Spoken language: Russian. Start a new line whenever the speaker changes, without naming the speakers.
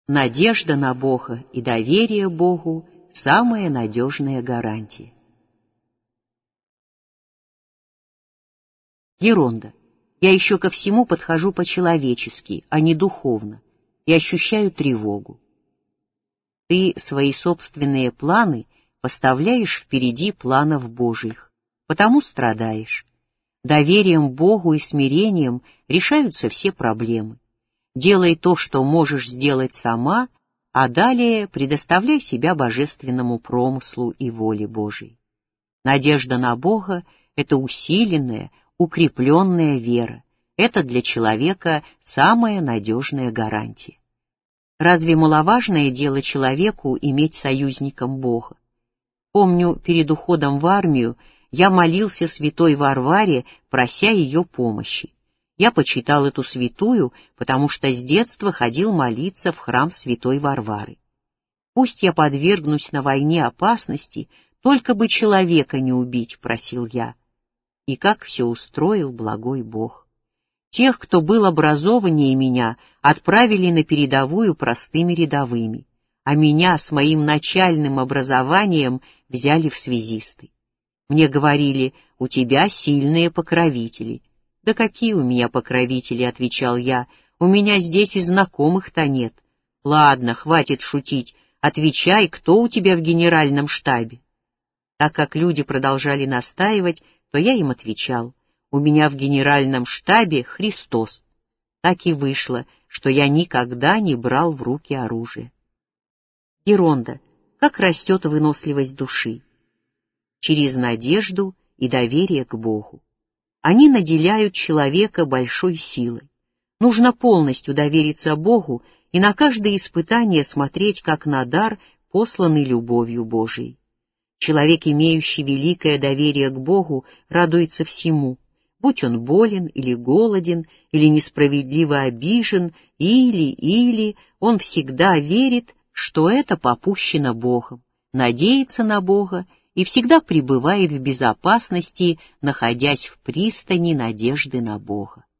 Надежда на Бога и доверие Богу – самая надежная гарантия. Геронда. Я еще ко всему подхожу по-человечески, а не духовно, и ощущаю тревогу. Ты свои собственные планы поставляешь впереди планов Божьих, потому страдаешь. Доверием Богу и смирением решаются все проблемы. Делай то, что можешь сделать сама, а далее предоставляй себя божественному промыслу и воле Божией. Надежда на Бога — это усиленная, укрепленная вера. Это для человека самая надежная гарантия. Разве маловажное дело человеку иметь союзником Бога? Помню, перед уходом в армию я молился святой Варваре, прося ее помощи. Я почитал эту святую, потому что с детства ходил молиться в храм святой Варвары. Пусть я подвергнусь на войне опасности, только бы человека не убить, просил я. И как все устроил благой Бог. Тех, кто был образованнее меня, отправили на передовую простыми рядовыми, а меня с моим начальным образованием взяли в связисты. Мне говорили: у тебя сильные покровители. Да какие у меня покровители, отвечал я, у меня здесь и знакомых-то нет. Ладно, хватит шутить, отвечай, кто у тебя в генеральном штабе. Так как люди продолжали настаивать, то я им отвечал: у меня в генеральном штабе Христос. Так и вышло, что я никогда не брал в руки оружие. Геронда. Как растет выносливость души? Через надежду и доверие к Богу. Они наделяют человека большой силой. Нужно полностью довериться Богу и на каждое испытание смотреть как на дар, посланный любовью Божией. Человек, имеющий великое доверие к Богу, радуется всему, будь он болен или голоден, или несправедливо обижен, или он всегда верит, что это попущено Богом, надеется на Бога и всегда пребывает в безопасности, находясь в пристани надежды на Бога.